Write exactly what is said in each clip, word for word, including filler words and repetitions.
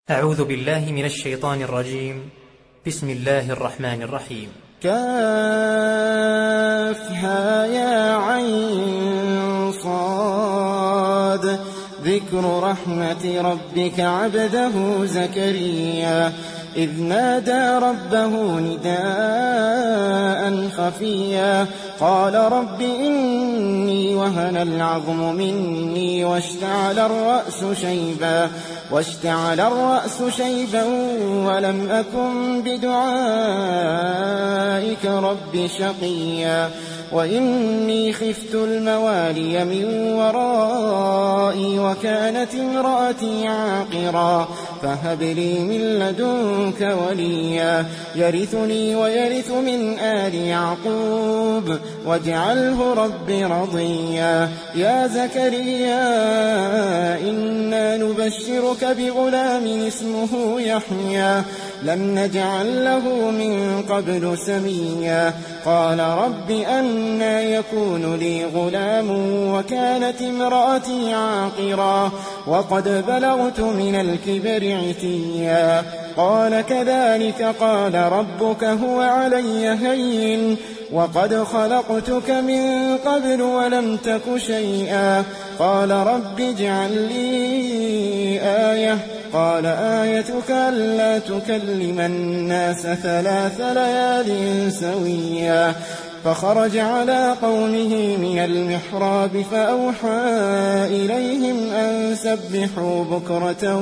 أعوذ بالله من الشيطان الرجيم. بسم الله الرحمن الرحيم. كافها يا عين صاد ذكر رحمة ربك عبده زكريا إذ نادى ربه نداء خفيا قال رب إني وهن العظم مني واشتعل الرأس شيبا واشتعل الرأس شيبا ولم أكن بدعائك رب شقيا وإني خفت الموالي من ورائي وكانت امرأتي عاقرا فهب لي من لدنك وليا يرثني ويرث من آل يعقوب واجعله رب رضيا يا زكريا إنا نبشرك بغلام اسمه يحيى لم نجعل له من قبل سميا قال رب أنى يكون لي غلام وكانت امرأتي عاقرا وقد بلغت من الكبر عتيا قال كذلك قال ربك هو علي هين وقد خلقتك من قبل ولم تك شيئا قال رب اجعل لي آية قال آيتك ألا تكلم الناس ثلاث ليال سويا فخرج على قومه من المحراب فأوحى إليهم أن سبحوا بكرة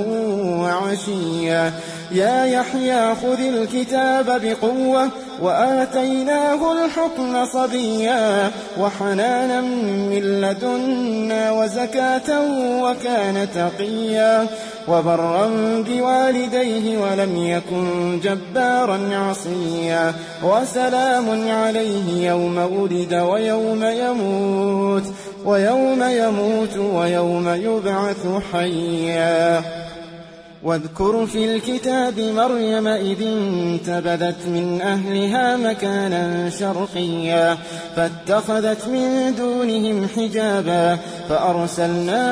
وعشيا يا يحيى خذ الكتاب بقوة وآتيناه الحكم صبيا وحنانا من لدنا وزكاة وكان تقيا وبرا بوالديه ولم يكن جبارا عصيا وسلام عليه يوم ولد ويوم يموت ويوم يموت ويوم يبعث حيا واذكر في الكتاب مريم إذ انتبذت من أهلها مكانا شرقيا فاتخذت من دونهم حجابا فأرسلنا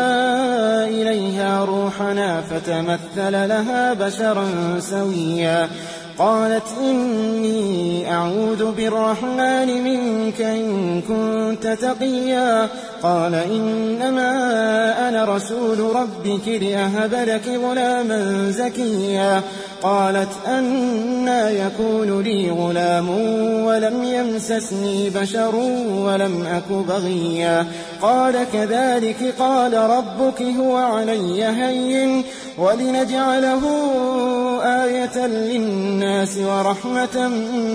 إليها روحنا فتمثل لها بشرا سويا قالت إني أعوذ بالرحمن منك إن كنت تقيا قال إنما أنا رسول ربك لأهب لك غلاما زكيا قالت أنى يكون لي غلام ولم يمسسني بشر ولم أك بغيا قال كذلك قال ربك هو علي هين ولنجعله آية للناس ورحمة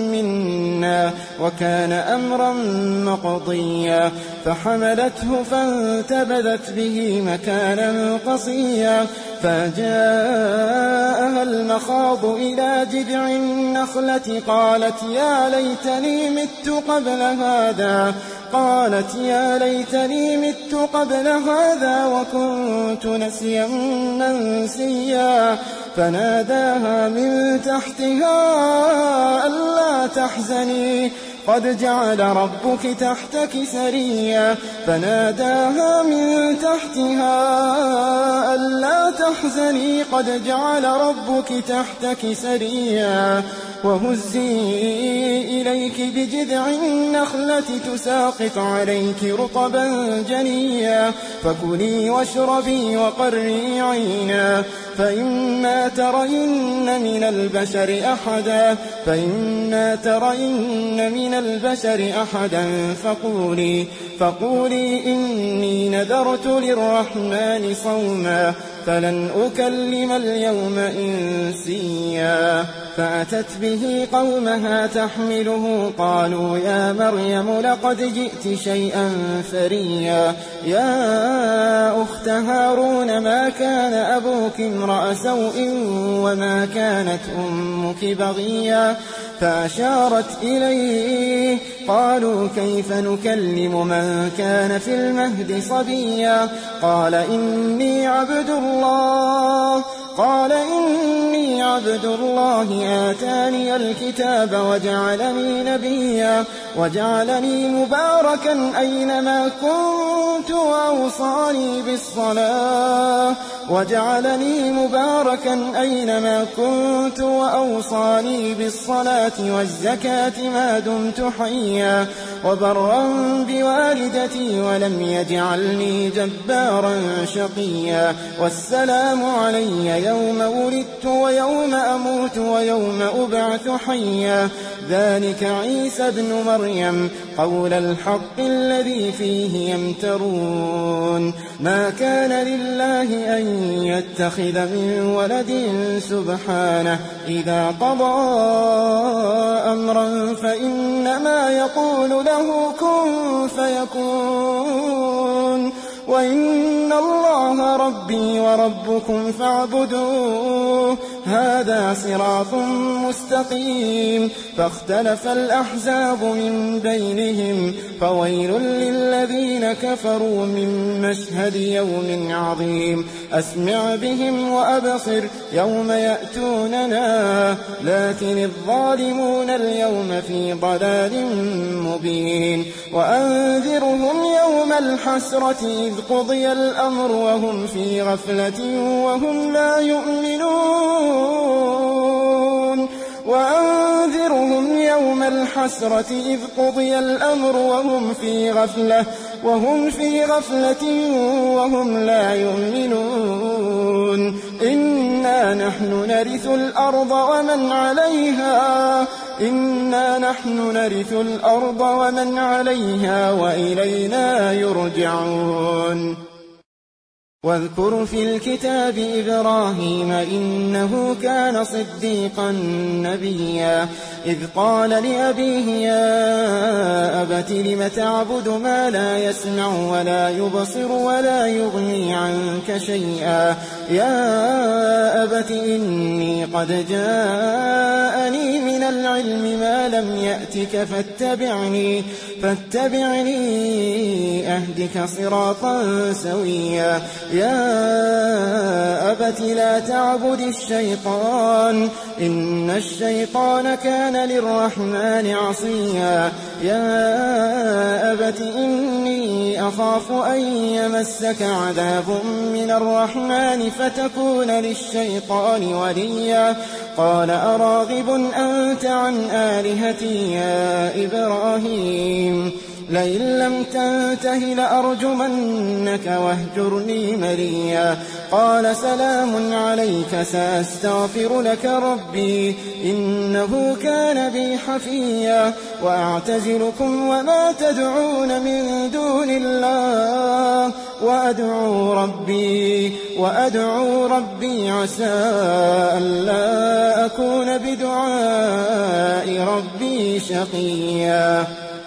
منا وكان أمرا مقضيا فحملته فانتبذت به مكانا قصيا فجاءها المخاض إلى جذع النخلة قالت يا ليتني مت قبل هذا قالت يا ليتني مت قبل هذا وكنت نسيا منسيا فناداها من تحتها ألا تحزني قد جعل ربك تحتك سريا فناداها من تحتها ألا تحزني قد جعل ربك تحتك سريا وهزي إليك بجذع النخلة تساقط عليك رطبا جنيا فكلي واشربي وقري عينا فإما ترين من البشر أحدا فإما ترين من البشر أحدا فقولي فقولي إني نذرت للرحمن صوما فلن أكلم اليوم إنسيا فأتت به قومها تحمله قالوا يا مريم لقد جئت شيئا فريا يا أخت هارون ما كان أبوك امرأ سوء وما كانت أمك بغيا فأشارت إليه قالوا كيف نكلم من كان في المهد صبيا قال إني عبد الله قال إني عبد الله آتاني الكتاب وجعلني نبيا وجعلني مباركا أينما كنت وأوصاني بالصلاة وجعلني مباركا أينما كنت وأوصاني بالصلاة والزكاة ما دمت حيا وبرا بوالدتي ولم يجعلني جبارا شقيا والسلام علي يوم ولدت ويوم أموت ويوم أبعث حيا ذلك عيسى بن مريم قول الحق الذي فيه يمترون ما كان لله أن يتخذ من ولد سبحانه إذا قضى أمرا فإنما يقول له كن فيكون وإن الله ربي وربكم فاعبدوه هذا صراط مستقيم فاختلف الأحزاب من بينهم فويل للذين كفروا من مشهد يوم عظيم أسمع بهم وأبصر يوم يأتوننا لكن الظالمون اليوم في ضلال مبين وأنذرهم يوم الحسرة إذ قضي الأمر وهم في غفلة وهم لا يؤمنون وأنذرهم يوم الحسرة إذ قضي الأمر وهم في غفلة وهم في غفلة وهم لا يؤمنون إنا نحن نرث الأرض ومن عليها إنا نحن نرث الأرض ومن عليها وإلينا يرجعون واذكر في الكتاب إبراهيم إنه كان صديقا نبيا إذ قال لأبيه يا أبت لم تعبد ما لا يسمع ولا يبصر ولا يغني عنك شيئا يا أبت إني قد جاءني من العلم ما لم يأتك فاتبعني فاتبعني أهدك صراطا سويا يا أبت لا تعبد الشيطان إن الشيطان كان للرحمن عصيا يا أبت إني أخاف أن يمسك عذاب من الرحمن فتكون للشيطان وليا قال أراغب أنت عن آلهتي يا إبراهيم لئن لم تنته لأرجمنك واهجرني مليا قال سلام عليك سأستغفر لك ربي إنه كان بي حفيا وأعتزلكم وما تدعون من دون الله وأدعو ربي وأدعو ربي عسى ألا أكون بدعاء ربي شقيا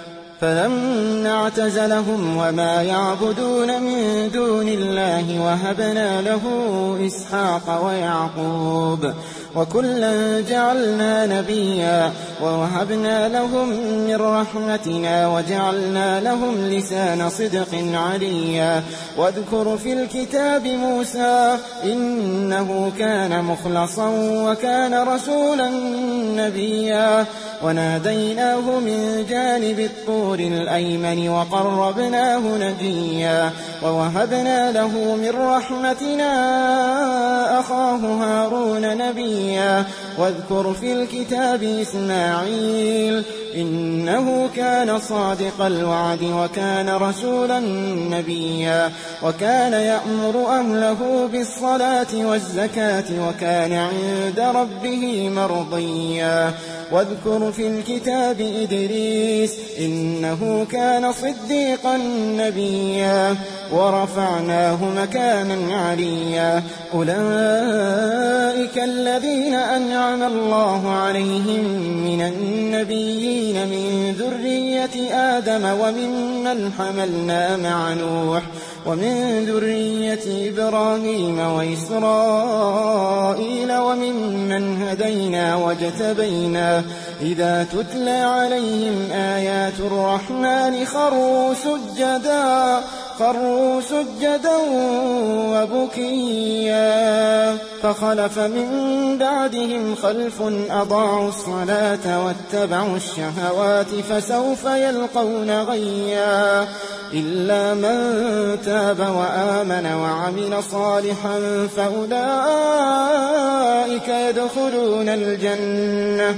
فلما اعتزلهم وما يعبدون من دون الله وهبنا له إسحاق ويعقوب وكلا جعلنا نبيا ووهبنا لهم من رحمتنا وجعلنا لهم لسان صدق عليا واذكر في الكتاب موسى إنه كان مخلصا وكان رسولا نبيا وناديناه من جانب الطور الأيمن وقربناه نجيا ووهبنا له من رحمتنا أخاه هارون نبيا واذكر في الكتاب إسماعيل إنه كان صادق الوعد وكان رسولا نبيا وكان يأمر أهله بالصلاة والزكاة وكان عند ربه مرضيا واذكر في الكتاب إدريس إنه كان صديقا نبيا ورفعناه مكانا عليا أولئك الذين أنعم الله عليهم من النبيين من ذرية آدم وممن حملنا مع نوح ومن ذرية إبراهيم وإسرائيل وممن هدينا واجتبينا إذا تتلى عليهم آيات الرحمن خروا سجدا خروا سجدا وبكيا فخلف من بعدهم خلف أضاعوا الصلاة واتبعوا الشهوات فسوف يلقون غيا إلا من تاب وآمن وعمل صالحا فأولئك يدخلون الجنة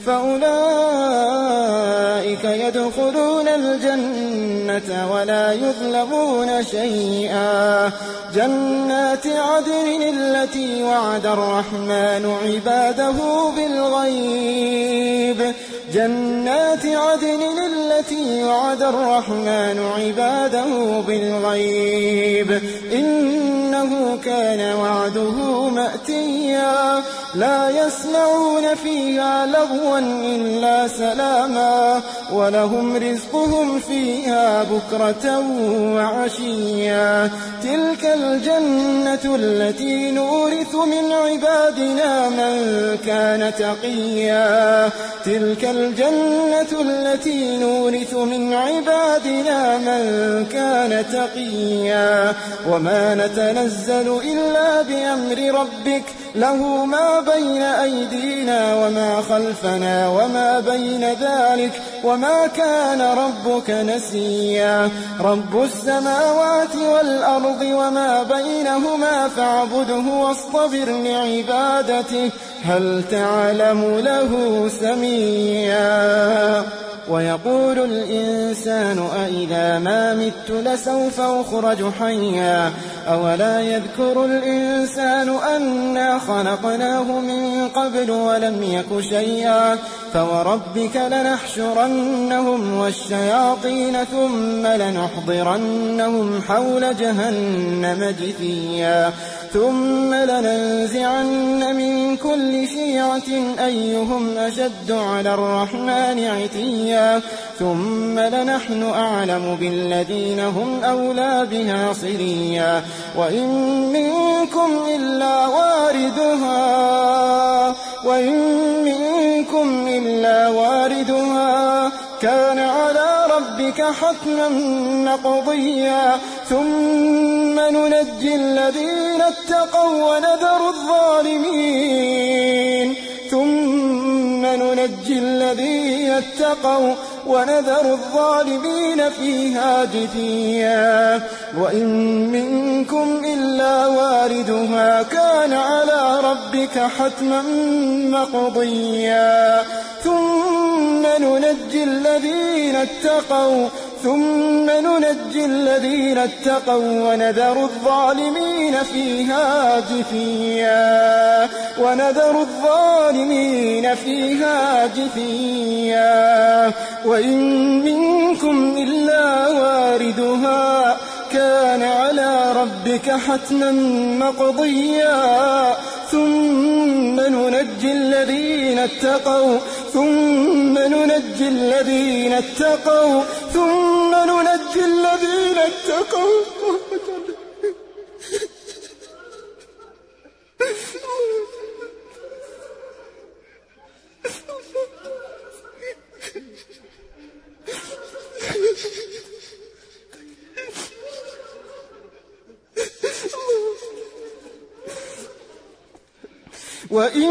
فأولئك يدخلون الجنة ولا يظلمون شيئا جنات عدن التي وعد الرحمن عباده بالغيب جنات عدن التي وعد الرحمن عباده بالغيب إنه كان وعده مأتيا لا يسمعون فيها لغوا إلا سلاما ولهم رزقهم فيها بكرة وعشيا تلك الجنة التي نورث من عبادنا من كان تقيا تلك الجنة التي نورث من عبادنا من كان تقيا وما نتنزل إلا بأمر ربك له ما بين أيدينا وما خلفنا وما بين ذلك وما كان ربك نسيا رب السماوات والأرض وما بينهما فاعبده واصطبر لعبادته هل تعلم له سميا ويقول الإنسان أإذا ما مت لسوف أخرج حيا أولا يذكر الإنسان أنا خلقناه من قبل ولم يك شيئا فوربك لنحشرنهم والشياطين ثم لنحضرنهم حول جهنم جثيا ثم لننزعن من كل شيعة أيهم أشد على الرحمن عتيا ثم لنحن أعلم بالذين هم أولى بها صليا وإن منكم إلا واردها وإن منكم إلا واردها كان على ربك حتما مقضيا ثم ننجي الذين اتقوا ونذر الظالمين ثم ننجي الذين اتقوا ونذر الظالمين فيها جثيا وإن منكم إلا واردها كان على ربك حتما مقضيا ثم ننجي الذين اتقوا ثم ننجي الذين اتقوا ونذر الظالمين فيها جثيا ونذر الظالمين فيها جثيا وإن منكم إلا واردها كان على ربك حتما مقضيا ثم ننجي الذين اتقوا ثم ننجي الذين اتقوا ثم ننجي الذين اتقوا وإن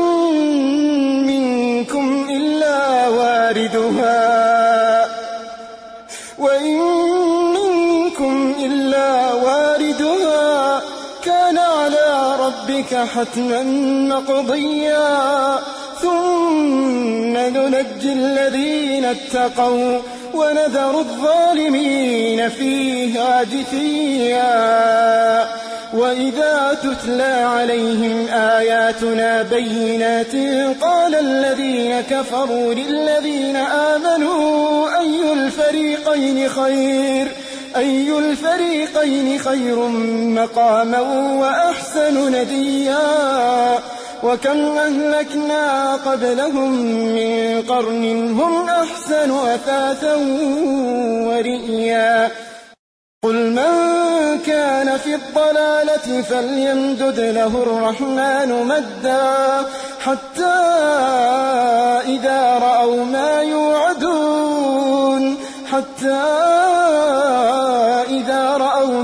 منكم إلا واردها وإن منكم إلا واردها كان على ربك حتما مقضيا ثم ننجي الذين اتقوا ونذر الظالمين فيها جثيا وإذا تتلى عليهم آياتنا بينات قال الذين كفروا للذين آمنوا أي الفريقين خير أي الفريقين خير مقاما وأحسن نديا وكم أهلكنا قبلهم من قرن هم أحسن أثاثا ورئيا قل من كان في الضلالة فليمدد له الرحمن مدا حتى إذا رأوا ما يوعدون حتى إذا رأوا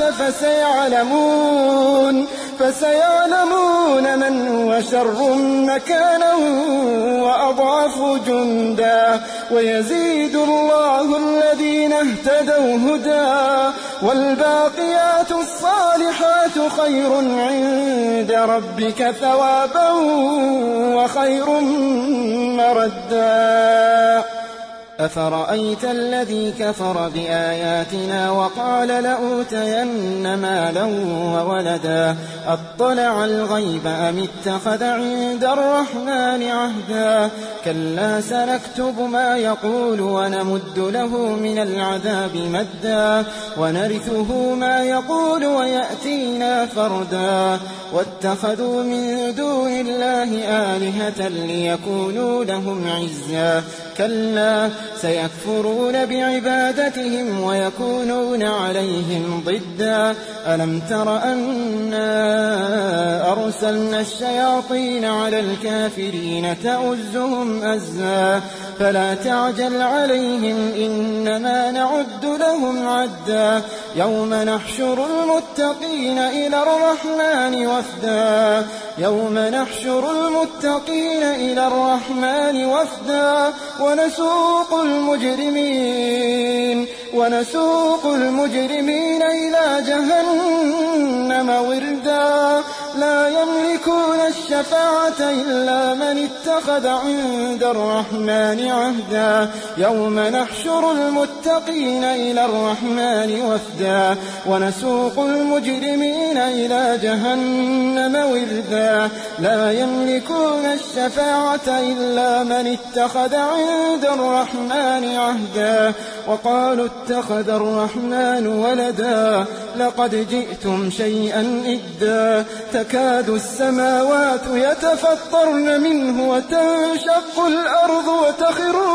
فسيعلمون فسيعلمون من هو شر مكانا وأضعف جندا ويزيد الله الذين اهتدوا هدى والباقيات الصالحات خير عند ربك ثوابا وخير مردا. أفرأيت الذي كفر بآياتنا وقال لأوتين مالا وولدا أطلع الغيب أم اتخذ عند الرحمن عهدا كلا سنكتب ما يقول ونمد له من العذاب مدا ونرثه ما يقول ويأتينا فردا واتخذوا من دون الله آلهة ليكونوا لهم عزا كلا سيكفرون بعبادتهم ويكونون عليهم ضدا ألم تر أنا أرسلنا الشياطين على الكافرين تؤزهم أزا فلا تعجل عليهم إنما نعد لهم عدا يوم نحشر المتقين إلى الرحمن وفدا يوم نحشر المتقين إلى الرحمن وفدا ونسوق المجرمين ونسوق المجرمين إلى جهنم وردا لا يملكون الشفاعة إلا من اتخذ عند الرحمن عهدا يوم نحشر المتقين إلى الرحمن وفدا ونسوق المجرمين إلى جهنم وردا لا يملكون الشفاعة إلا من اتخذ عند الرحمن عهدا وقالوا اتخذ الرحمن ولدا لقد جئتم شيئا إدا تكاد السماوات يتفطرن منه وتنشق الأرض وتخر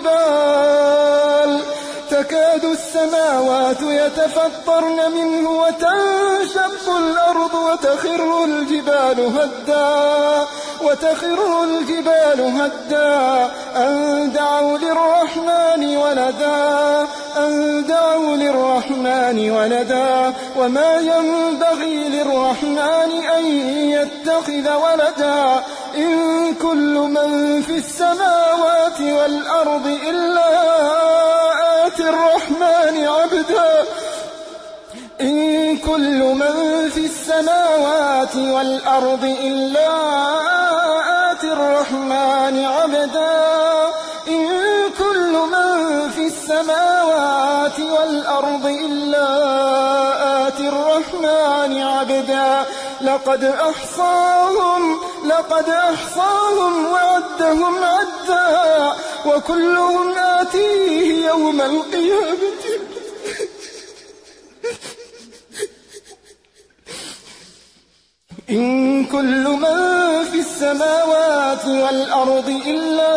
الجبال تكاد السماوات يتفطرن منه وتنشق الأرض وتخر الجبال هدا وتخر الجبال هدا أن دعوا للرحمن ولدا أن دعوا للرحمن ولدا وما ينبغي للرحمن أن يتخذ ولدا إن كل من في السماوات والأرض إلا آتي الرحمن عبدا إن كل من في السماوات والأرض إلا آتي الرحمن عبدا إن كل من في السماوات والأرض إلا آتي الرحمن عبدا لقد أحصاهم لقد أحصاهم وعدهم عدا وكلهم آتيه يوم القيامة إن كل من في السماوات والأرض إلا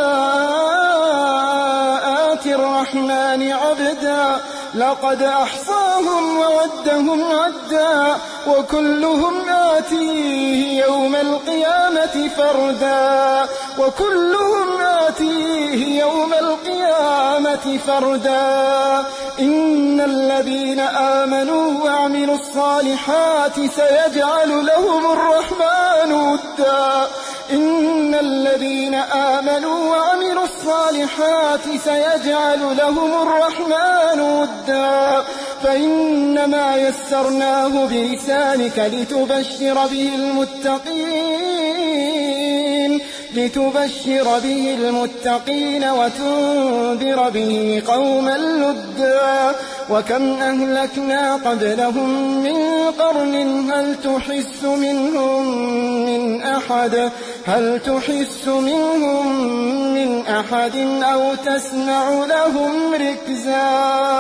آتي الرحمن عبدا لقد أحصاهم وعدهم عدا وكلهم آتيه يوم القيامة فردا وكلهم آتيه يوم القيامة فردا إن الذين آمنوا وعملوا الصالحات سيجعل لهم الرحمن ودا إن الذين آمنوا وعملوا الصالحات سيجعل لهم الرحمن ودا فإنما يسرناه بلسانك لتبشر به المتقين لتبشر به المتقين وتنذر به قوما لدا وكم أهلكنا قبلهم من قرن هل تحس منهم من أحد هل تحس منهم من أحد أو تسمع لهم ركزا